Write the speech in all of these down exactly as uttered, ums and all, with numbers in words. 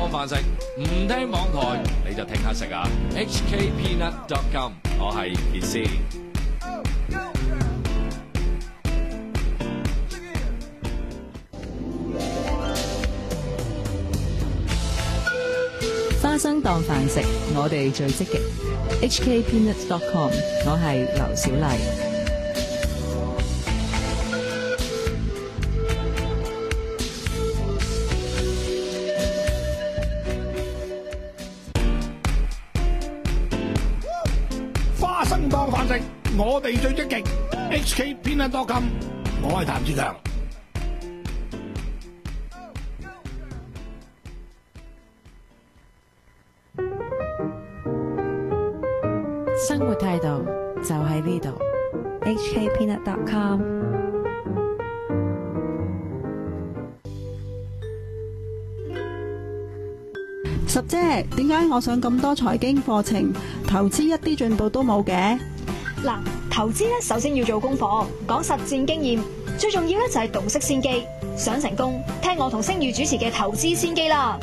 當飯食，唔聽網台你就聽下食啊 ！H K Peanut dot com， 我係傑斯。 花生當飯食，我哋最積極。H K Peanut dot com， 我係劉小麗。 花生當飯食，我哋最積極。H K Peanut dot com， 我係譚志強。 生活態度就喺呢度。 H K Peanut dot com。 十姐，點解我上咁多財經課程，投資一啲進步都冇嘅？ 嗱，投資咧首先要做功課，講實戰經驗，最重要咧就係洞悉先機。想成功，聽我同星宇主持嘅投資先機啦。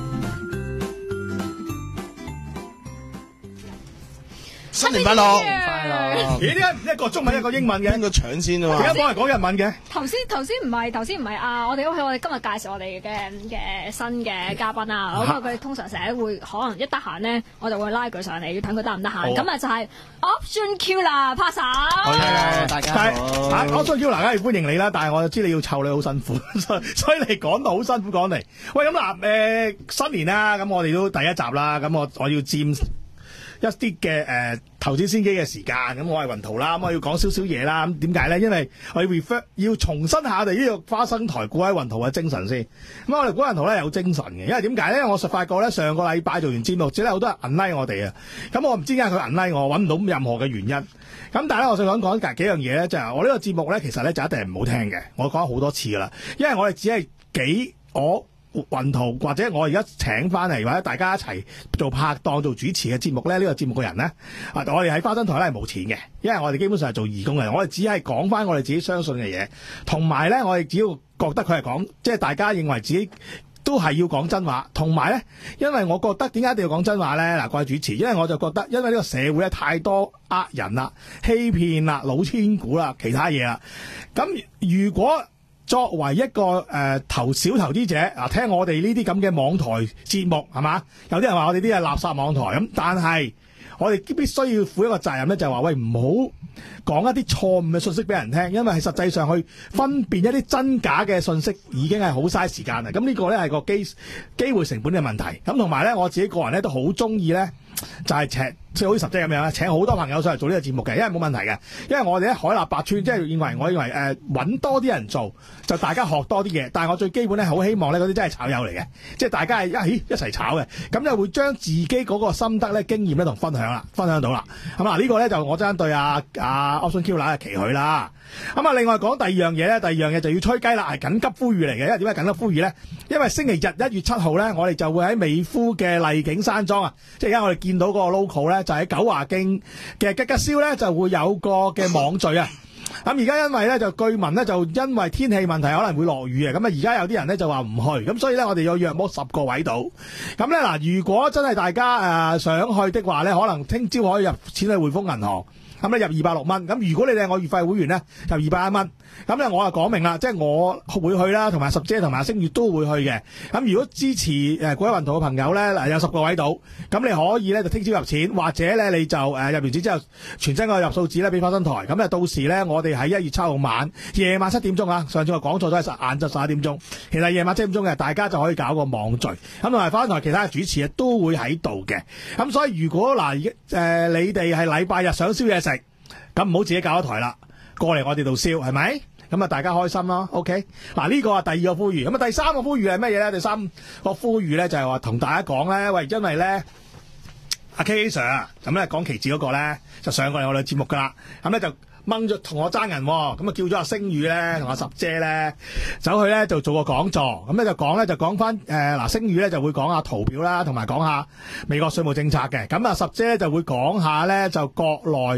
新年快樂！ 快樂！ 咦？點解一個中文一個英文嘅？ 邊個搶先啊嘛？ 而家講係講日文嘅。 頭先頭先唔係頭先唔係啊！我哋屋企我哋今日介紹我哋嘅嘅新嘅嘉賓啊！咁啊，佢哋通常成日會可能一得閒咧，我就會拉佢上嚟，要睇佢得唔得閒。咁啊就係 Option Killer 拍手。 好嘅，大家好。 啊 Option Killer 梗係歡迎你啦，但係我就知你要湊你好辛苦，所以所以你講到好辛苦講嚟。喂，咁嗱誒新年啦，咁我哋都第一集啦，咁我我要佔一啲嘅誒投資先機嘅時間，咁我係雲圖啦，咁我要講少少嘢啦。咁點解咧？因為我要 refer 要重申下我哋呢個花生台股喺雲圖嘅精神先。咁我哋股雲圖咧有精神嘅，因為點解咧？我實發覺咧上個禮拜做完節目，只係好多人 unlike 我哋啊。咁我唔知點解佢 unlike我，揾唔到任何嘅原因。咁但係咧，我想講講幾樣嘢咧，就係、是、我呢個節目咧，其實咧就一定係唔好聽嘅。我講咗好多次噶啦，因為我哋只係幾我。雲圖或者我而家請翻嚟或者大家一齊做拍檔做主持嘅節目咧，呢、這個節目嘅人咧，啊，我哋喺花生台咧係冇錢嘅，因為我哋基本上係做義工嘅，我哋只係講翻我哋自己相信嘅嘢，同埋咧我哋只要覺得佢係講，即係大家認為自己都係要講真話，同埋咧，因為我覺得點解一定要講真話咧？嗱，各位主持，因為我就覺得，因為呢個社會咧太多呃人啦、欺騙啦、老千股啦、其他嘢啦，咁如果作為一個誒、呃、投小投資者啊，聽我哋呢啲咁嘅網台節目係嘛？有啲人話我哋啲係垃圾網台咁，但係我哋必須要負一個責任咧，就係話喂，唔好講一啲錯誤嘅信息俾人聽，因為係實際上去分辨一啲真假嘅信息已經係好嘥時間啦。咁呢個咧係個機機會成本嘅問題。咁同埋咧，我自己個人咧都好中意咧，就係、是、請即係好似十姐咁樣請好多朋友上嚟做呢個節目嘅，因為冇問題嘅。因為我哋喺海納百川，即係認為我認為誒揾、呃、多啲人做，就大家學多啲嘢。但係我最基本咧，好希望咧嗰啲真係炒友嚟嘅，即係大家係一起一齊炒嘅，咁就會將自己嗰個心得咧、經驗咧同分享啦，分享到啦。咁啊呢個咧就我真係對阿阿 Option Killer 嘅期許啦。咁啊另外講第二樣嘢咧，第二樣嘢就要吹雞啦，係緊急呼籲嚟嘅。因為點解緊急呼籲咧？因為星期日一月七號咧，我哋就會喺美孚嘅麗景山莊啊，即係而家我哋見到嗰個 logo 咧，就喺九華徑嘅吉吉燒咧，就會有個嘅網聚啊。咁而家因為咧就據聞咧就因為天氣問題可能會落雨啊，咁啊而家有啲人咧就話唔去，咁所以咧我哋有約莫十個位度。咁咧嗱，如果真係大家誒、呃、想去的話咧，可能聽朝可以入錢去匯豐銀行。咁咧入二百六蚊，咁如果你哋係我月費會員咧，入二百一蚊。咁咧我就講明啦，即係我會去啦，同埋十姐同埋星月都會去嘅。咁如果支持誒各位雲圖嘅朋友咧，嗱有十個位度，咁你可以咧就聽朝入錢，或者咧你就誒入完錢之後全身個入數紙咧俾花生台。咁啊到時咧我哋喺一月七號晚夜晚七點鐘啊，上次我講錯咗係晏晝十一點鐘，其實夜晚七點鐘嘅大家就可以搞個網聚，咁同埋花生台其他嘅主持都會喺度嘅。咁所以如果嗱誒、呃、你哋係禮拜日想燒嘢食，咁唔好自己搞一台啦，過嚟我哋度燒係咪？咁啊大家開心咯 ，OK？ 嗱呢個係第二個呼籲，咁啊第三個呼籲係乜嘢咧？第三個呼籲咧就係話同大家講咧，喂，因為咧阿 K K Sir 咁咧講期指嗰個咧就上過嚟我哋節目噶啦，咁咧就掹咗同我爭人，咁啊叫咗阿星宇咧同阿十姐咧走去咧就做個講座，咁咧就講咧就講翻誒嗱星宇咧就會講下圖表啦，同埋講下美國稅務政策嘅，咁啊十姐咧就會講下咧就國內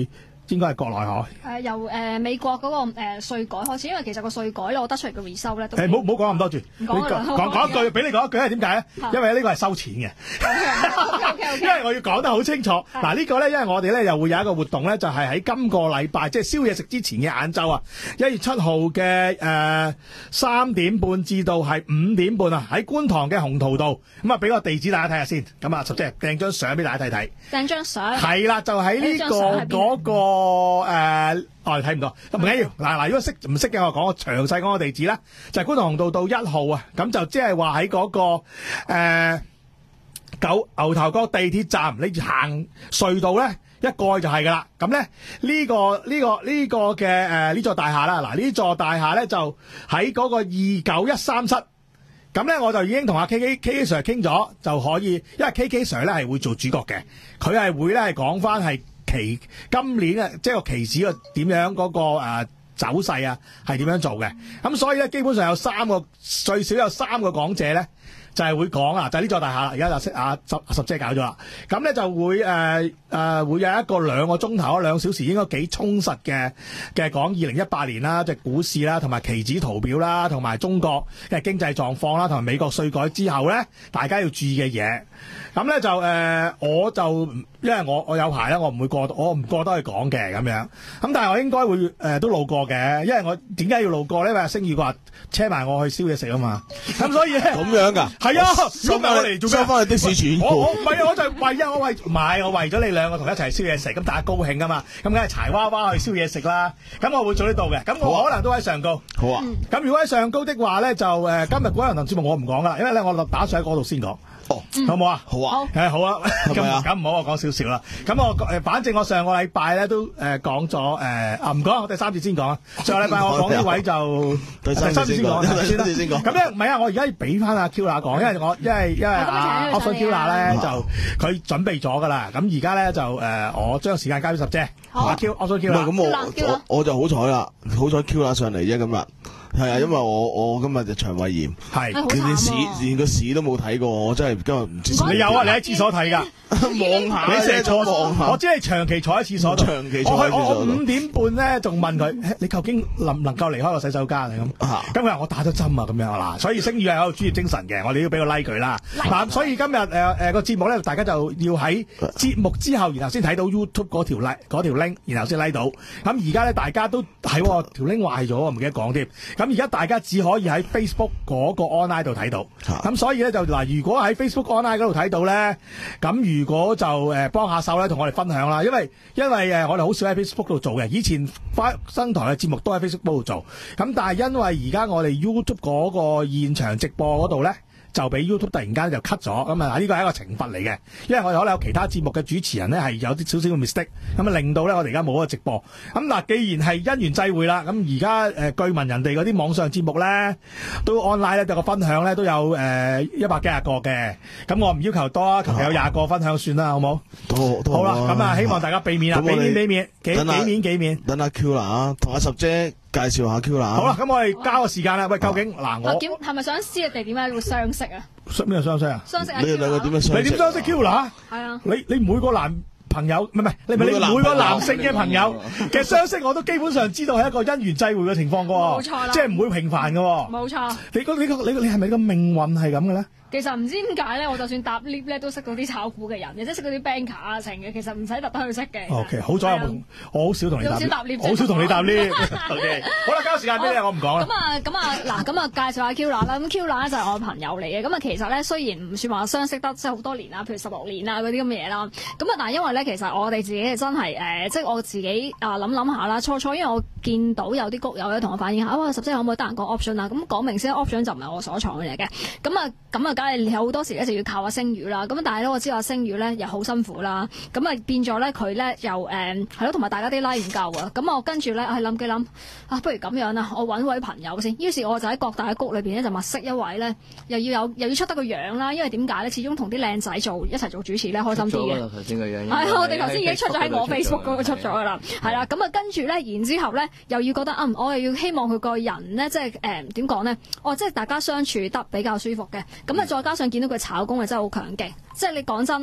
應該係國內嗬。 誒由誒美國嗰個誒稅改開始，因為其實個稅改咧，我得出嚟嘅回收咧都誒唔好唔好講咁多住， 唔講㗎啦講講講一句，俾你講一句係點解咧？因為呢個係收錢嘅，因為我要講得好清楚。嗱呢個咧，因為我哋咧又會有一個活動咧，就係喺今個禮拜，即係宵夜食之前嘅晏晝啊，一月七號嘅誒三點半至到係五點半啊，喺觀塘嘅鴻圖道，咁啊俾個地址大家睇下先，咁啊十姐掟張相俾大家睇睇。 掟張相係啦，就喺呢個嗰個誒。我哋睇唔到，唔緊要。嗱嗱，如果識唔識嘅，我講個詳細講個地址啦，就係觀塘鴻圖道一號啊。咁就即係話喺嗰個誒九牛頭角地鐵站，你行隧道咧一過就係噶啦。咁咧呢個呢個呢個嘅誒呢座大廈啦，嗱呢座大廈咧就喺嗰個二九一三室。咁咧我就已經同阿 K K K K Sir 傾咗，就可以，因為 K K Sir 咧係會做主角嘅，佢係會咧係講翻係。期今年啊，即係個期指個點樣嗰個誒走勢啊，係點樣做嘅？咁所以咧，基本上有三個最少有三個講者咧，就係會講啊，就係呢座大廈啦。而家就識啊十十姐搞咗啦，咁咧就會誒誒、呃呃、會有一個兩個鐘頭兩小時，應該幾充實嘅嘅講二零一八年啦，即係股市啦，同埋期指圖表啦，同埋中國嘅經濟狀況啦，同埋美國稅改之後咧，大家要注意嘅嘢。咁咧就誒、呃，我就因為我我有排咧，我唔會過，我唔過得去講嘅咁樣。咁但係我應該會誒、呃、都路過嘅，因為我點解要路過咧？因為星宇話車埋我去燒嘢食啊嘛。咁所以咧咁樣㗎？ 係啊，收翻嚟做咩？ 收翻去的士錢。 我我唔係啊，我就為啊，我為唔係我為咗你兩個同一齊燒嘢食，咁大家高興啊嘛。咁梗係柴娃娃去燒嘢食啦。咁我會做呢度嘅。咁我可能都喺上高。 好啊。 咁、嗯、如果喺上高的話咧，就誒、呃、今日嗰一輪節目我唔講啦，因為咧我打算喺嗰度先講。哦，好唔好啊？好啊，誒好啊，咁咁唔好我講少少啦。咁我誒，反正我上個禮拜咧都誒講咗誒，啊唔講，我第三節先講啊。上個禮拜我講呢位就第三節先講，第三節先講。咁咧唔係啊，我而家要俾翻阿 Q 娜講，因為我因為因為阿 Option Q 娜咧就佢準備咗噶啦。咁而家咧就誒，我將時間交俾十姐。阿 Q Option Q 娜。 咁我我我就好彩啦，好彩 Q 娜上嚟啫今日。係啊，因為我我今日就腸胃炎，係連屎連個屎都冇睇過，我真係今日唔知。 你有啊？你喺廁所睇㗎？望下，你成日坐望下。我知你長期坐喺廁所度。長期坐喺廁所度。我我五點半咧，仲問佢：你究竟能唔能夠離開個洗手間嚟咁？咁佢話我打咗針啊，咁樣嗱。所以星宇係有專業精神嘅，我哋要俾個 like 佢啦。嗱，所以今日誒誒個節目咧，大家就要喺節目之後，然後先睇到 YouTube 嗰條 like 嗰條 link，然後先 like 到。咁而家咧，大家都係條 link 壞咗，我唔記得講添。咁而家大家只可以喺 Facebook 嗰個 online 度睇到，咁所以咧就嗱，如果喺 Facebook online 嗰度睇到咧，咁如果就誒幫下手咧，同我哋分享啦，因為因為誒我哋好少喺 Facebook 度做嘅，以前花生台嘅節目都喺 Facebook 度做，咁但係因為而家我哋 YouTube 嗰個現場直播嗰度咧，就俾 YouTube 突然間就 cut 咗，咁啊呢個係一個懲罰嚟嘅，因為我哋可能有其他節目嘅主持人咧係有啲少少嘅 mistake，咁啊令到咧我哋而家冇嗰個直播。咁嗱，既然係因緣際會啦，咁而家誒據聞人哋嗰啲網上節目咧都 online 咧有個分享咧都有誒一百幾廿個嘅，咁我唔要求多啊，求其有廿個分享算啦，好冇？都都好啦，咁啊希望大家俾面啊，俾面俾面，幾幾面幾面。等阿 Q 啦啊，同阿十姐介紹下 Q 啦。好啦，咁我哋交個時間啦。喂，究竟嗱我係咪想知你哋點解會相識啊？ 咩相識啊？ 相識啊！ 你哋兩個點樣相識？你點相識 Q 啦？係啊！你你每個男朋友唔係唔係，你唔係你每個男性嘅朋友嘅相識，我都基本上知道係一個因緣際會嘅情況噶。冇錯啦，即係唔會平凡噶。冇錯。你個你個你你係咪個命運係咁嘅咧？ 其實唔知點解咧，我就算搭 lift 咧都識到啲炒股嘅人，即係識到啲 banker 啊成嘅，其實唔使特登去識嘅。O K， 好彩我冇，我好少同你搭 lift，好少同你搭 lift。O K， 好啦，交時間俾你，我唔講啦。咁啊，咁啊，嗱，咁啊，介紹下 Q 娜啦。咁 Q 娜咧就係我朋友嚟嘅。咁啊，其實咧雖然唔算話相識得即係好多年啦，譬如十六年啊嗰啲咁嘅嘢啦。咁啊，但係因為咧，其實我哋自己真係誒，即係我自己啊諗諗下啦。初初因為我見到有啲谷友咧同我反映下，哇，十姐可唔可以得閒講 option 啊？咁講明先 option 就唔係我所創嘅嘢嘅。咁啊，咁啊，梗係有好多時。一直要靠阿星宇啦，咁但係咧我知道阿星宇咧又好辛苦啦，咁啊變咗咧佢咧又誒係咯，同埋大家啲 like 唔夠啊，咁我跟住咧係諗幾諗啊，不如咁樣啦，我揾位朋友先，於是我就喺各大嘅谷裏邊咧就物色一位咧，又要有又要出得個樣啦，因為點解咧？始終同啲靚仔做一齊做主持咧開心啲嘅。頭先個樣係我哋頭先已經出咗喺我 Facebook 嗰個出咗噶啦，係啦，咁啊跟住咧，然之後咧又要覺得嗯，我又要希望佢個人咧即係誒點講咧？哦，即係大家相處得比較舒服嘅，咁啊再加上見到佢。炒功係真係好強勁，即係你講真，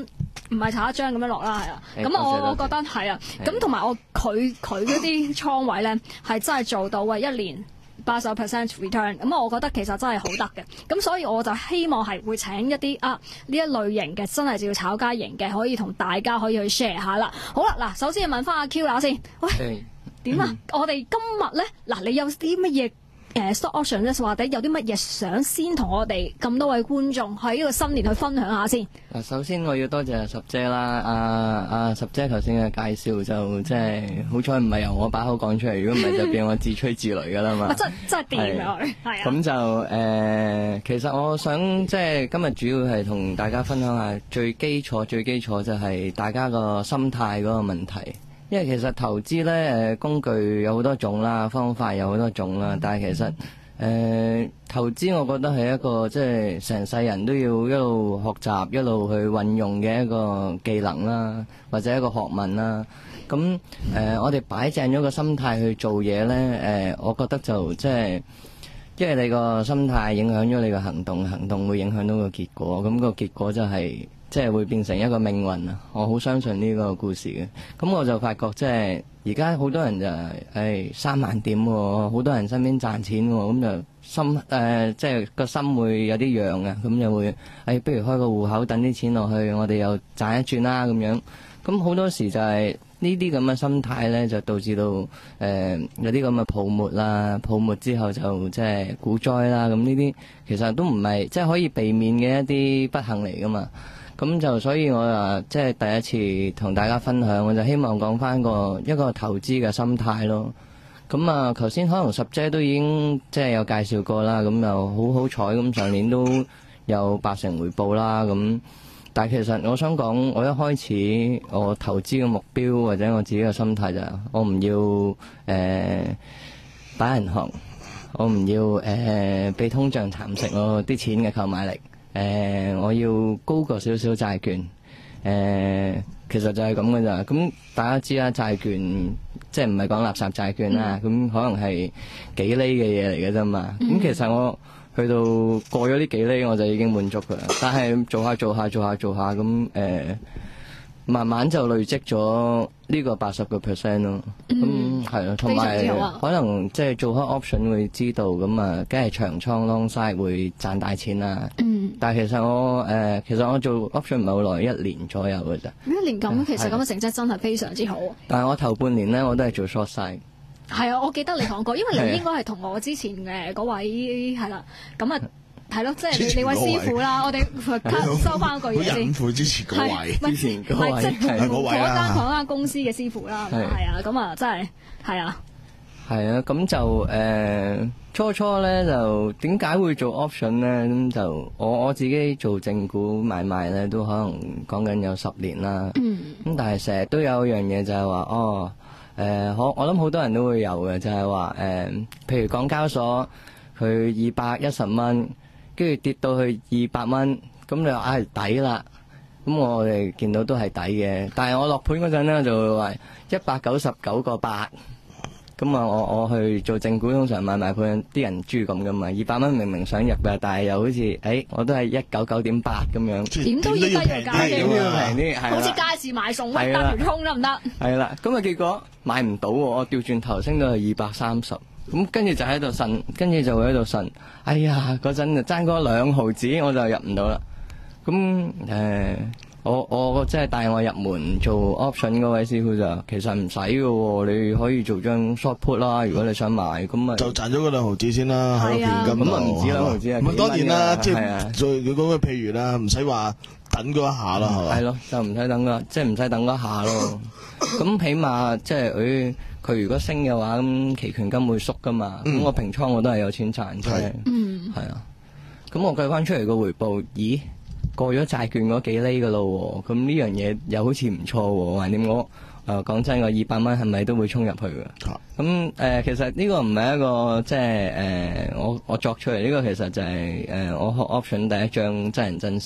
唔係炒一張咁樣落啦，係啊。咁誒我我多謝覺得係啊。 係咁同埋我佢佢嗰啲倉位咧係真係做到啊一年八十 percent return，咁我覺得其實真係好得嘅。咁所以我就希望係會請一啲啊呢一類型嘅真係就要炒家型嘅，可以同大家可以去 share 下啦。好啦，嗱，首先問翻阿 Q 啦先，喂，點啊？我哋今日咧，嗱，你有啲乜嘢？誒 stock option 咧，或者有啲乜嘢想先同我哋咁多位觀眾喺呢個新年去分享下先。 嗱，首先我要多謝十姐啦，阿阿十姐頭先嘅介紹就即係好彩唔係由我把口講出嚟，如果唔係就變我自吹自擂噶啦嘛。 真真係掂啊！係啊。 咁就誒、呃，其實我想即係今日主要係同大家分享下最基礎、最基礎就係大家個心態嗰個問題。因為其實投資咧，誒工具有好多種啦，方法有好多種啦，但係其實誒、呃、投資，我覺得係一個即係成世人都要一路學習、一路去運用嘅一個技能啦，或者一個學問啦。咁誒、呃，我哋擺正咗個心態去做嘢咧，誒、呃，我覺得就即係，因為你個心態影響咗你個行動，行動會影響到個結果，咁個結果就係。即係會變成一個命運啊！我好相信呢個故事嘅。咁我就發覺即係而家好多人就係誒三萬點喎，好多人身邊賺錢喎，咁就心誒、呃、即係個心會有啲癢啊，咁就會誒、哎、不如開個戶口等啲錢落去，我哋又賺一轉啦咁樣。咁好多時就係呢啲咁嘅心態咧，就導致到誒、呃、有啲咁嘅泡沫啦，泡沫之後就即係股災啦。咁呢啲其實都唔係即係可以避免嘅一啲不幸嚟噶嘛。咁就所以我啊，即係第一次同大家分享，我就希望講翻個一個投資嘅心態咯。咁啊，頭先可能十姐都已經即係有介紹過啦，咁又好好彩咁上年都有八成回報啦。咁但係其實我想講，我一開始我投資嘅目標或者我自己嘅心態就係我唔要誒擺銀行，我唔要誒被通脹蠶食我啲錢嘅購買力。誒、呃，我要高過少少債券，誒、呃，其實就係咁嘅咋。咁大家知啦，債券即係唔係講垃圾債券啦，咁、嗯、可能係幾厘嘅嘢嚟嘅啫嘛。咁、嗯、其實我去到過咗呢幾厘，我就已經滿足噶啦。但係做下做下做下做下，咁誒、呃，慢慢就累積咗呢個八十個 percent 咯。咁係咯，同埋可能即係做開 option 會知道，咁啊，梗係長倉 long side 會賺大錢啦。嗯但係其實我誒、呃，其實我做 option 唔係好耐，一年左右嘅咋。 一年咁，其實咁嘅成績真係非常之好。 但係我頭半年咧，我都係做 short side。 係啊，我記得你講過，因為你應該係同我之前嘅嗰位係啦，咁啊係咯，即係你你位師傅啦，我哋收翻句嘢先。隱晦之前嗰位，之前嗰位係嗰位啦。嗰間公司嘅師傅啦，係啊，咁啊真係係啊。 係啊，咁就誒、呃、初初咧就點解會做 option 咧？咁就我我自己做正股買賣咧，都可能講緊有十年啦。嗯。咁但係成日都有一樣嘢就係話，哦誒，我我諗好多人都會有嘅，就係話誒，譬如港交所佢二百一十蚊，跟住跌到去二百蚊，咁你話唉抵啦。咁我哋見到都係抵嘅，但係我落盤嗰陣咧就會話一百九十九個八。咁啊，我我去做正股，通常買賣盤啲人豬咁噶嘛，二百蚊明明想入嘅，但係又好似，誒、欸，我都係一九九點八咁樣， 點都要低個價， 點都要平啲， 好似街市買餸，乜搭條蔥得唔得？係啦，咁啊結果買唔到喎，我調轉頭升到係二百三十，咁跟住就喺度呻，跟住就會喺度呻，哎呀，嗰陣就爭嗰兩毫子我就入唔到啦，咁誒。呃我我即係帶我入門做 option 嗰位師傅就其實唔使嘅喎，你可以做張 short put 啦，如果你想買咁啊就賺咗嗰兩毫子先啦，喺個現金度。咁啊唔止兩毫子啊，咁當然啦，即係最佢講嘅譬如啦，唔使話等嗰一下啦，係嘛？係咯，就唔使等啦，即係唔使等嗰一下咯。咁起碼即係佢佢如果升嘅話，咁期權金會縮噶嘛。咁我平倉我都係有錢賺嘅。嗯，係啊。咁我計翻出嚟個回報，咦？過咗債券嗰幾厘噶咯，咁呢樣嘢又好似唔錯喎。橫掂我誒講真，個二百蚊係咪都會衝入去嘅？咁誒、呃，其實呢個唔係一個即係誒，我我作出嚟呢、呢個其實就係、是、誒、呃，我學 option 第一張真人真事。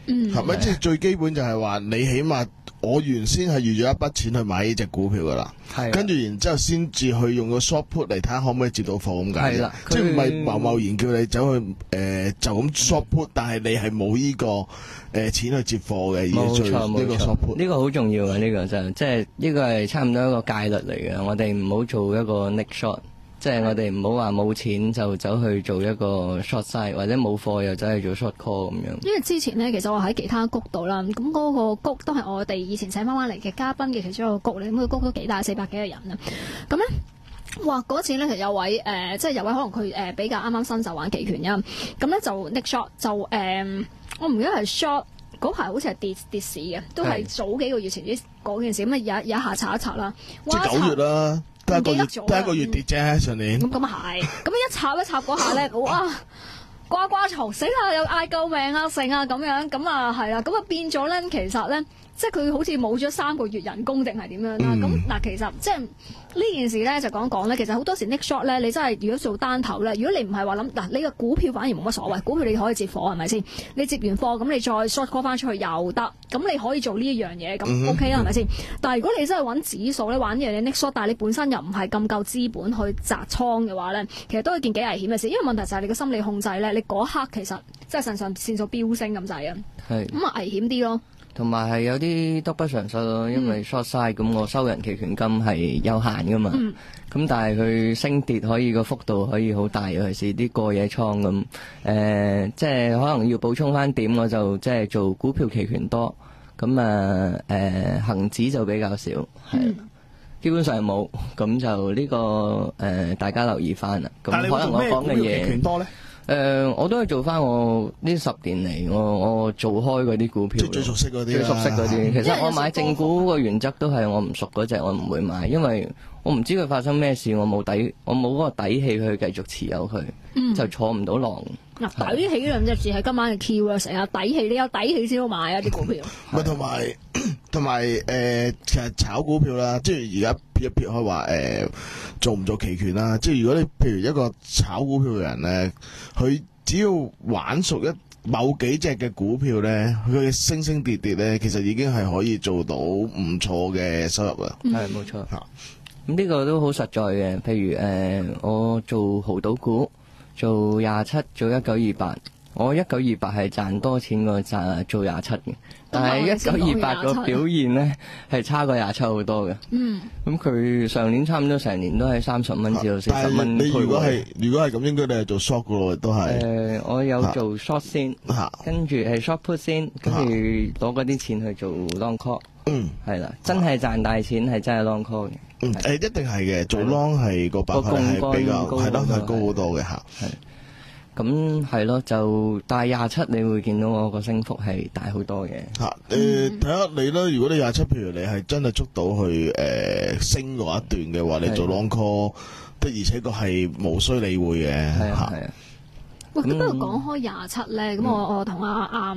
係咪？即係最基本就係話你起碼我原先係預咗一筆錢去買呢隻股票噶啦，跟住然之後先至去用個 short put 嚟睇下可唔可以接到貨咁解嘅，即係唔係貿貿然叫你走去誒、呃、就咁 short put，但係你係冇呢個誒、呃、錢去接貨嘅， 冇錯呢個 short put 呢個好重要嘅，呢、這個就即係呢個係差唔多一個戒律嚟嘅，我哋唔好做一個 nick short。即係我哋唔好話冇錢就走去做一個 short side， 或者冇貨又走去做 short call 咁樣。因為之前呢，其實我喺其他谷度啦，咁嗰個谷都係我哋以前請翻翻嚟嘅嘉賓嘅其中一個谷嚟，咁個谷都幾大，四百幾個人啊。咁咧，哇嗰次咧其實有位誒、呃，即係有位可能佢誒、呃、比較啱啱新手玩期權啊，咁咧就 nick short 就誒、呃，我唔記得係 short 嗰排好似係跌跌市嘅，都係早幾個月前啲嗰件事，咁啊有有一下查一查啦， 即係九月啦。得一個月，得一個月跌啫，上年。 咁咁啊係，咁一插一插嗰下咧，哇！呱呱嘈，死啦！又嗌救命啊，剩啊咁樣，咁啊係啦，咁啊變咗咧，其實咧，即係佢好似冇咗三個月人工定係點樣啦？咁嗱、嗯，其實即係呢件事咧，就講講咧，其實好多時 nick short 咧，你真係如果做單頭咧，如果你唔係話諗嗱，你個股票反而冇乜所謂，股票你可以接貨係咪先？你接完貨咁你再 short call 翻出去又得，咁你可以做呢一樣嘢，咁 OK 啦係咪先？但係如果你真係揾指數咧，玩呢樣嘢 nick short，但係你本身又唔係咁夠資本去擲倉嘅話咧，其實都係件幾危險嘅事，因為問題就係你個心理控制咧，你嗰刻其實即係腎上腺素飆升咁滯啊，咁啊危險啲咯。 同埋係有啲得不償失咯，因為 short side 咁我收人期權金係有限噶嘛，咁、嗯、但係佢升跌可以個幅度可以好大，尤其是啲過夜倉咁，誒、呃、即係可能要補充翻點，我就即係做股票期權多，咁啊誒恆指就比較少，係、嗯、基本上冇，咁就呢、這個誒、呃、大家留意翻啦。咁可能我講嘅嘢。誒、呃，我都係做翻我呢十年嚟，我我做開嗰啲股票， 最熟悉嗰啲， 最熟悉嗰啲。其實我買正股個原則都係我唔熟嗰隻，我唔會買，因為我唔知佢發生咩事，我冇底，我冇嗰個底氣去繼續持有佢，嗯、就坐唔到浪。 嗱，底氣呢兩隻字係今晚嘅 key 啊！成日底氣，你有底氣先好買啊啲股票。 咪同埋同埋誒，其實炒股票啦，即係而家撇一撇開話誒，做唔做期權啦？即係如果你譬如一個炒股票嘅人咧，佢只要玩熟一某幾隻嘅股票咧，佢嘅升升跌跌咧，其實已經係可以做到唔錯嘅收入啦。 係冇錯嚇。咁呢個都好實在嘅，譬如誒、呃，我做豪賭股。做廿七，做一九二八，我一九二八係賺多錢過賺做廿七嘅，但係一九二八個表現咧係差過廿七好多嘅。嗯，咁佢上年差唔多成年都係三十蚊至到四十蚊。 你如果係如果係咁，應該你係做 short 嘅咯，都係。誒、 呃，我有做 short 先，啊、跟住係 short put 先，跟住攞嗰啲錢去做 long call。嗯，係啦，真係賺大錢係真係 long call 嘅。 嗯，誒一定係嘅，做 long 係個辦法係比較係咯，係高好多嘅嚇。 係，咁係咯，就但係廿七，你會見到我個升幅係大好多嘅嚇。誒睇下你啦，如果你廿七，譬如你係真係捉到去誒、呃、升嗰一段嘅話，你做 long call 的而且確係無需理會嘅嚇。係啊。 喂，咁不過講開廿七咧，咁我我同阿阿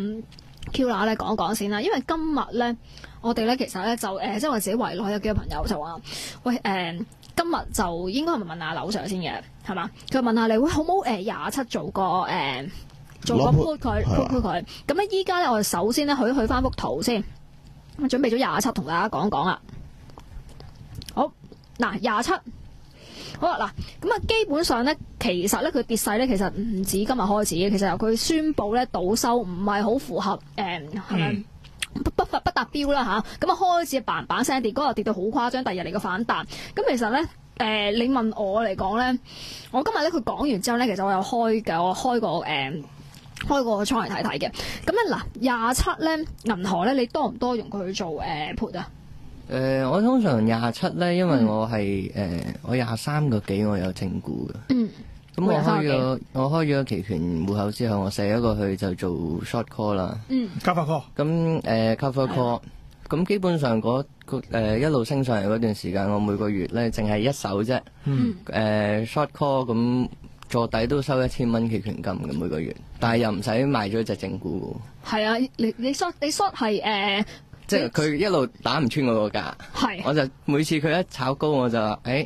Q 娜咧講講先啦，因為今日咧。我哋咧其實咧就誒、呃，即係我自己圍內有幾個朋友就話，喂誒、呃，今日就應該係咪問下劉 Sir 先嘅，係嘛？佢問下你，喂，好冇誒廿七做個誒、呃、做個 put 佢 put put 佢。咁咧依家咧，我哋首先咧去去翻幅圖先，我準備咗廿七同大家講講啦。好，嗱廿七，好啦嗱，咁啊基本上咧，其實咧佢跌勢咧，其實唔止今日開始嘅，其實由佢宣佈咧倒收唔係好符合誒係咪？嗯不不不達標啦吓，咁啊開始嘭嘭聲跌，嗰日跌到好誇張，第二日嚟個反彈。咁其實咧，誒、呃、你問我嚟講咧，我今日咧佢講完之後咧，其實我有開嘅，我開個誒、呃、開個倉嚟睇睇嘅。咁咧嗱，廿七咧銀河咧，你多唔多用佢去做誒 put 啊？ 誒、呃，我通常廿七咧，因為我係誒、嗯呃、我廿三個幾我有正股嘅。嗯。咁我開咗我開咗期權戶口之後，我射一個去就做 short call 啦。嗯 cover call。 咁誒 cover call，咁基本上嗰個誒一路升上嚟嗰段時間，我每個月咧淨係一手啫。嗯。誒、呃、short call 咁坐底都收一千蚊期權金嘅每個月，但係又唔使賣咗隻正股。 係啊，你你 short 你 short 係誒，即係佢一路打唔穿我個價。係。我就每次佢一炒高，我就話誒。誒、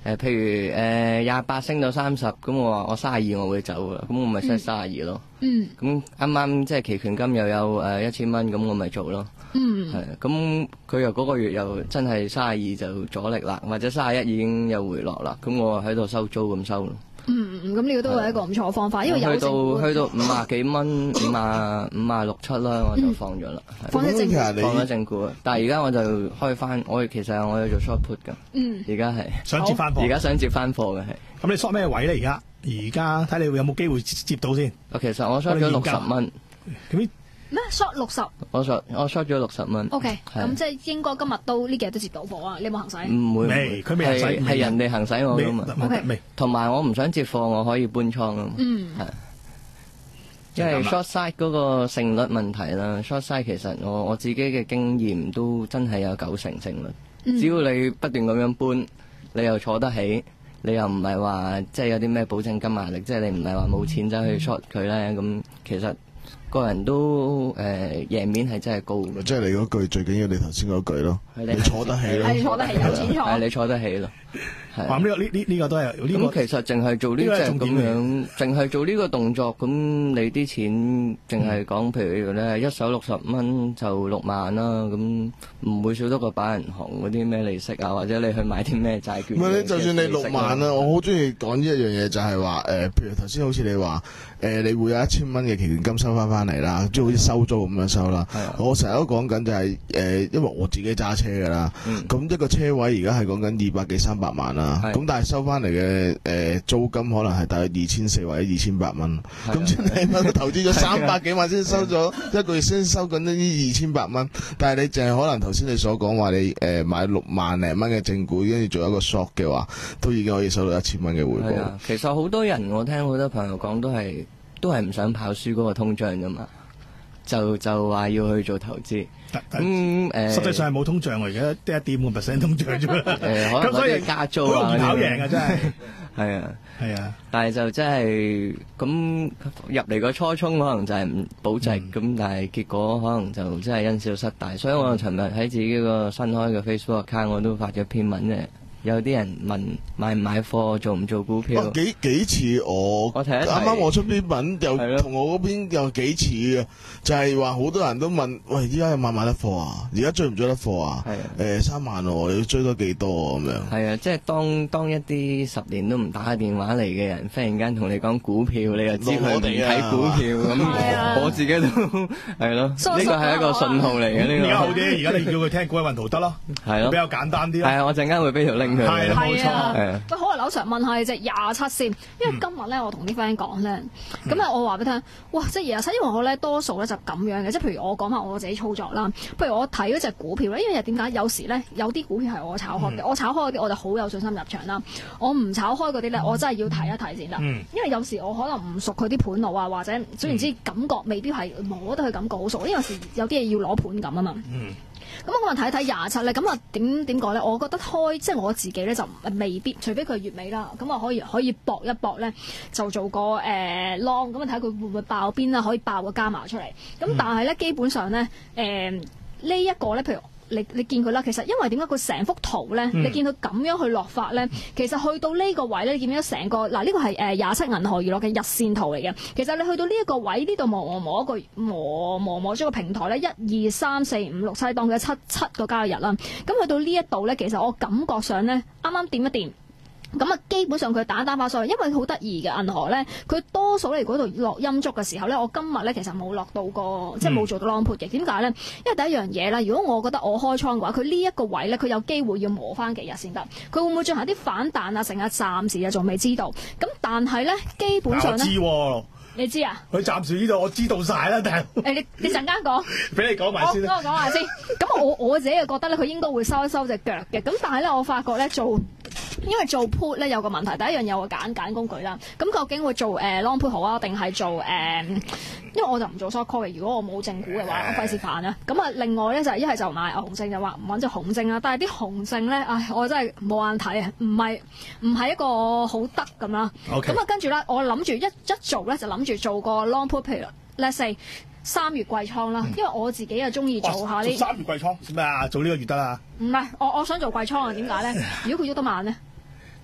誒，譬如誒廿八升到三十，咁我話我三十二我會走噶，咁我咪 set 三十二咯。 嗯。 咁啱啱即係期權金又有誒一千蚊，咁我咪做咯。 嗯。 係，咁佢又嗰個月又真係三十二就阻力啦，或者三十一已經有回落啦，咁我喺度收租咁收咯。 嗯，咁呢個都係一個唔錯嘅方法，因為有去到去到五廿幾蚊，五廿五廿六七啦，我就放咗啦。 放咗正股， 放咗正股。但係而家我就開翻，我其實我有做 short put 㗎。 嗯。 而家係想接翻貨。 而家想接翻貨嘅係。 咁你 short 咩位咧？而家而家睇你有冇機會接到先。 其實我 short 咗六十蚊。 咁咩 short 六十？ 我 short 我 short 咗六十蚊。 O K，咁即係應該今日都呢幾日都接到貨啊！你有冇行使？ 唔會， 未，佢未行使， 係人哋行使我㗎嘛。 O K， 未。 同埋我唔想接貨，我可以搬倉啊嘛。 嗯。 係。因為 short side 嗰個勝率問題啦 ，short side 其實我我自己嘅經驗都真係有九成勝率。 嗯、只要你不斷咁樣搬，你又坐得起，你又唔係話即係有啲咩保證金壓力，即係你唔係話冇錢走去 short 佢咧，咁其實個人都誒贏面係真係高嘅。 即係你嗰句最緊要，你頭先嗰句咯，你坐得起咯， 係坐得起，有錢坐， 係你坐得起咯。 咁呢個呢呢呢個都係呢個。 咁其實淨係做呢隻咁樣，淨係做呢個動作，咁你啲錢淨係講，譬如咧一手六十蚊就六萬啦，咁唔會少得過擺銀行嗰啲咩利息啊，或者你去買啲咩債券。 唔係你就算你六萬啊，我好中意講呢一樣嘢，就係話誒，譬如頭先好似你話誒，你會有一千蚊嘅期權金收翻翻嚟啦，即係好似收租咁樣收啦。我成日都講緊就係誒，因為我自己揸車㗎啦，咁一個車位而家係講緊二百幾三百萬啦。咁但係收翻嚟嘅誒租金可能係大約二千四或者二千八蚊，咁即係你乜投資咗三百幾萬先收咗一個月先收緊呢啲二千八蚊，但係你淨係可能頭先你所講話你誒買六萬零蚊嘅正股，跟住做一個 short 嘅話，都已經可以收到一千蚊嘅回報。 其實好多人我聽好多朋友講都係都係唔想跑輸嗰個通脹㗎嘛，就就話要去做投資。咁誒， 實際上係冇通脹喎，而家得一點五個 percent 通脹啫嘛。 誒，咁所以加租啊， 唔跑贏啊，真係。 係啊， 係啊。 但係就真係咁入嚟個初衷，可能就係唔保值，咁、嗯、但係結果可能就真係因小失大。所以我尋日喺自己個新開嘅 Facebook account 我都發咗篇文嘅。有啲人問買唔買貨，做唔做股票？ 哦、幾幾似我， 我睇一睇啱啱我出篇文又同我嗰邊又幾似嘅，就係話好多人都問，喂，依家有買唔買得貨啊？而家追唔追得貨啊？誒、呃、三萬喎，你要追多幾多咁樣？係啊，即係當當一啲十年都唔打電話嚟嘅人，忽然間同你講股票，你又知佢唔睇股票咁，我，我自己都係咯，呢個係一個信號嚟嘅。呢個而家好啲，而家你叫佢聽股運圖得咯，係咯，比較簡單啲咯。 係啊，我陣間會俾條 link。 係啦，冇錯。 喂，好啊，劉 Sir 問下你隻廿七先，因為今日咧我同啲 friend 講咧，咁咧我話俾你聽，哇，即係廿七，因為我咧多數咧就咁樣嘅，即係譬如我講下我自己操作啦，譬如我睇嗰隻股票咧，因為點解有時咧有啲股票係我炒開嘅，嗯、我炒開嗰啲我就好有信心入場啦，我唔炒開嗰啲咧，我真係要睇一睇先得，嗯、因為有時我可能唔熟佢啲盤路啊，或者總言之感覺未必係摸得佢感覺好熟，因為有時有啲嘢要攞盤咁啊嘛。嗯咁我今日睇睇廿七咧，咁啊點點講咧？我覺得開即係我自己咧就未必，除非佢係月尾啦，咁啊可以可以搏一搏咧，就做個誒 long，咁啊睇下佢會唔會爆邊啦，可以爆個加碼出嚟。咁但係咧基本上咧誒呢一個咧，譬如。你你見佢啦，其實因為點解佢成幅圖咧，嗯、你見佢咁樣去落法咧，其實去到呢個位咧，你見唔見到成個嗱呢、呢個係誒廿七銀河娛樂嘅日線圖嚟嘅。其實你去到呢一個位，呢度磨磨磨一個磨磨磨咗個平台咧，一二三四五六七當嘅七七個交易日啦。咁去到呢一度咧，其實我感覺上咧，啱啱掂一掂。咁啊，基本上佢打單把上去，因為好得意嘅銀河咧，佢多數嚟嗰度落陰燭嘅時候咧，我今日咧其實冇落到個，嗯、即係冇做到 long put 嘅。點解咧？因為第一樣嘢啦，如果我覺得我開倉嘅話，佢呢一個位咧，佢有機會要磨翻幾日先得。佢會唔會進行啲反彈啊？成日暫時啊，仲未知道。咁但係咧，基本上咧， 我知喎， 你知啊？ 佢暫時呢度我知道晒啦，但係誒，你你陣間講， 俾你講埋先。 我我講下先。咁我我自己就覺得咧，佢應該會收一收隻腳嘅。咁但係咧，我發覺咧做。因為做 put 咧有個問題，第一樣嘢我揀揀工具啦。咁究竟會做誒、呃、long put 好啊，定係做誒、呃？因為我就唔做 short call 嘅。如果我冇正股嘅話，我費事煩啊。咁啊，另外咧就係一係就買熊證，就話揾隻熊證啦。但係啲熊證咧，唉，我真係冇眼睇啊，唔係唔係一個好得咁啦。咁啊 Okay.， 跟住咧，我諗住一一做咧就諗住做個 long put，譬如 let's say 三月季倉啦，因為我自己啊中意做下呢。 三月季倉咩啊？做呢個月得啦。 唔係，我我想做季倉啊？點解咧？如果佢喐得慢咧？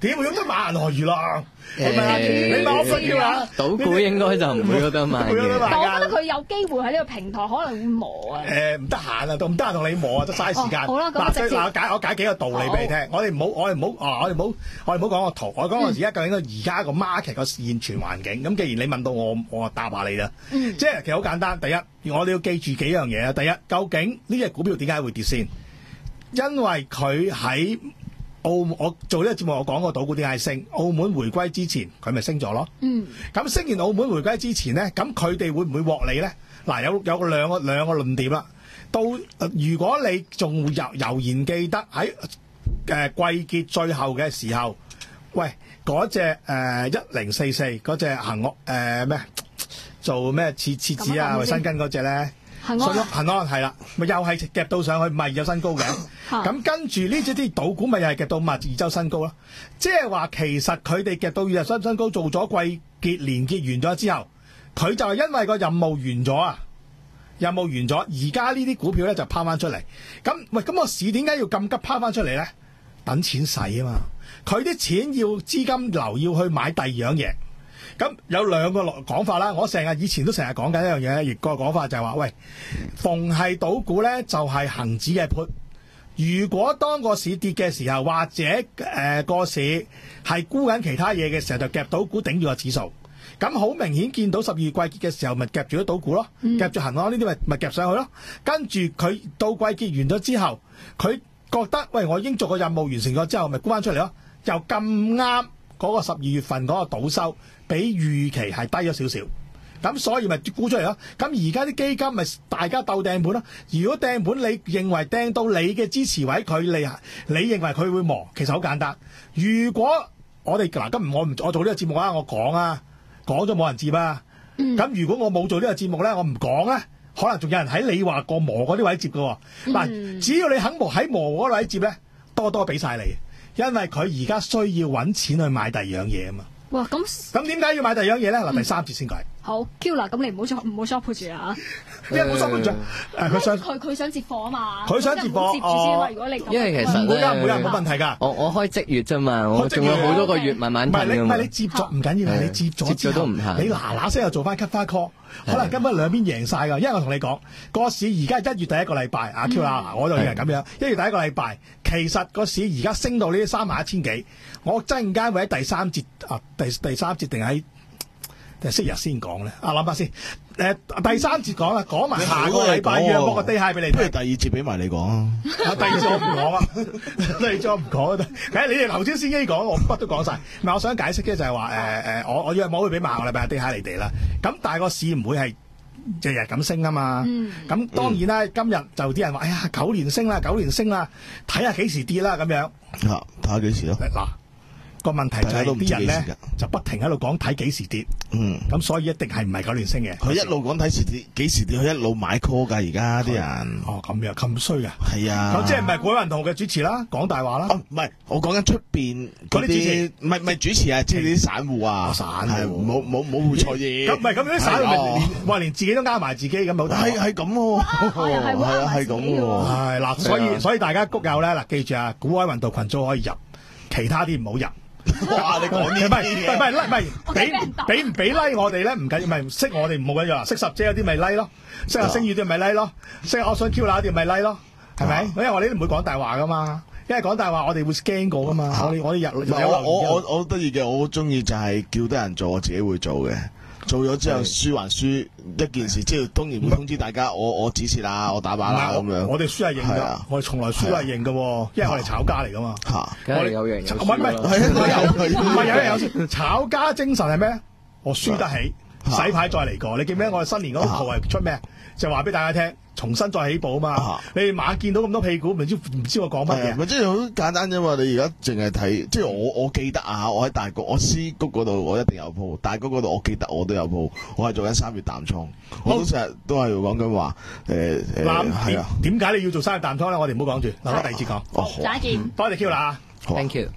點會喐得買銀河娛樂？你誒問下你問我分叫啊？ 賭股應該就唔會有得買會有得買嘅。 但我覺得佢有機會喺呢個平台可能會磨啊。 誒唔得閒啊，都唔得閒同你磨啊，都嘥時間。 哦好啦咁嗱， 直接嗱我解我解幾個道理俾你聽。我哋唔好，我哋唔好，啊我哋唔好，我哋唔好講個圖。我講我而家究竟個而家個 market 個現存環境。咁既然你問到我，我就答下你啦。 嗯即係其實好簡單。第一，我哋要記住幾樣嘢啊。第一，究竟呢隻股票點解會跌先？因為佢喺澳我做呢個節目，我講過賭股點解升。澳門回歸之前，佢咪升咗咯。 嗯， 咁升完澳門回歸之前咧，咁佢哋會唔會獲利咧？嗱，有有兩個兩個論點啦。到、呃、如果你仲悠悠然記得喺誒季結最後嘅時候，喂嗰隻誒一零四四嗰隻恒樂誒咩做咩設設置啊衛生巾嗰隻咧？ 恒安信咯，恒安係啦，咪又係夾到上去，咪有新高嘅。咁跟住呢隻啲賭股咪又係夾到咪二周新高咯。即係話其實佢哋夾到二日新新高，做咗季結連結完咗之後，佢就係因為個任務完咗啊，任務完咗，而家呢啲股票咧就拋翻出嚟。咁喂，咁個市點解要咁急拋翻出嚟咧？等錢使啊嘛，佢啲錢要資金流要去買第二樣嘢。咁有兩個講法啦，我成日以前都成日講緊一樣嘢，亦個講法就係話，喂，逢係賭股咧就係恒指嘅 put。如果當個市跌嘅時候，或者誒個、呃、市係沽緊其他嘢嘅時候，就夾賭股頂住個指數。咁好明顯見到十二月季結嘅時候，咪夾住咗賭股咯， 嗯、 夾住恒安呢啲咪咪夾上去咯。跟住佢到季結完咗之後，佢覺得喂，我已經做個任務完成咗之後，咪沽翻出嚟咯。又咁啱嗰個十二月份嗰個賭收比預期係低咗少少，咁所以咪沽出嚟咯。咁而家啲基金咪大家鬥掟盤咯。如果掟盤你認為掟到你嘅支持位，佢你你認為佢會磨，其實好簡單。如果我哋嗱今日我唔我做呢個節目啊，我講啊，講咗冇人接啊。咁、嗯、如果我冇做呢個節目咧，我唔講咧，可能仲有人喺你話過磨嗰啲位接㗎喎。嗱、嗯，只要你肯磨喺磨嗰位接咧，多多俾晒你，因為佢而家需要揾錢去買第二樣嘢啊嘛。 哇，咁咁點解要買第二樣嘢咧？嗱、嗯，第三節先講。 好 Q 啦，咁你唔好 short 唔好 short 住啊！ 因為冇 short 住，誒佢想佢佢想接貨啊嘛， 佢想接貨接住先嘛。如果你因為其實唔會㗎，唔會㗎，冇問題㗎。 我我開即月啫嘛，我仲有好多個月慢慢唔係你褪㗎嘛唔係你接咗唔緊要，係你接咗之後， 都唔行你嗱嗱聲又做翻 cut 翻 call，可能根本兩邊贏晒㗎。因為我同你講，個市而家係一月第一個禮拜，阿 Q 啊，我就以為咁樣。一月第一個禮拜，其實個市而家升到呢三萬一千幾，我陣間會喺第三節啊，第第三節定喺。定係息日先講咧，啊諗下先。誒、呃、第三節講啦，講埋下個禮拜約嗰個 day high 俾你聽。 不如第二節俾埋你講啊！ 第二節我唔講啊，第二節我唔講啊。誒你哋頭先先機講，我乜都講晒。唔係我想解釋嘅就係話誒誒，我我約冇會俾埋下個禮拜 day high 你哋啦。咁但係個市唔會係日日咁升啊嘛。咁、嗯、當然啦，今日就啲人話：哎呀，九年升啦，九年升啦，睇下幾時跌啦咁樣。 嚇，睇下幾時咯。 嗱。個問題就係啲人咧就不停喺度講睇幾時跌，嗯，咁所以一定係唔係九年升嘅。 佢一路講睇時跌，幾時跌，佢一路買 call 㗎。而家啲人哦咁樣咁衰啊！ 係啊， 咁即係唔係古雲圖嘅主持啦，講大話啦。 唔係、哦，我講緊出邊嗰啲主持，唔係唔係主持啊，即係啲散戶啊，散係冇冇冇會錯嘢。 咁唔係咁啲散戶咪連話連自己都呃埋自己咁好大。 係係咁喎，係啊係咁喎。係嗱，所以所以大家谷友咧嗱，記住啊，古海雲圖群組可以入，其他啲唔好入。 哇！你講呢啲唔係唔係唔係俾俾唔俾 like 我哋咧唔緊要，唔係識我哋唔好緊要啊，識十姐嗰啲咪 like 咯，識阿星宇啲咪 like 咯，識我想 Q 那啲咪 like 咯，係咪？因為我哋都唔會講大話噶嘛，因為講大話我哋會 scan 過噶嘛，我哋我哋入我我我我得意嘅，我好中意就係叫得人做，我自己會做嘅。做咗之後輸還輸一件事，即係當然會通知大家，我我指示啦，我打靶啦咁樣。 我哋輸係認㗎，我哋從來輸都係認㗎，因為我哋炒家嚟㗎嘛。 嚇，梗係有贏有輸。 唔係唔係，唔係有贏有輸。炒家精神係咩？我輸得起，洗牌再嚟過。你記唔記得我哋新年嗰個圖係出咩？就話俾大家聽，重新再起步啊嘛！你哋晚見到咁多屁股，唔知唔知我講乜嘢？ 咪即係好簡單啫嘛！你而家淨係睇，即係我我記得啊！我喺大谷，我 C 谷嗰度我一定有鋪，大谷嗰度我記得我都有鋪。我係做緊三月淡倉，我都成日都係講緊話誒誒係啊！ 點解你要做三月淡倉咧？我哋唔好講住，留翻第二節講。 哦， 再見， 多謝 Q 啦 ，Thank you。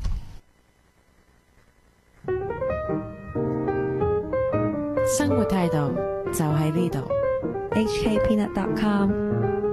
生活態度就喺呢度。 H K Peanut dot com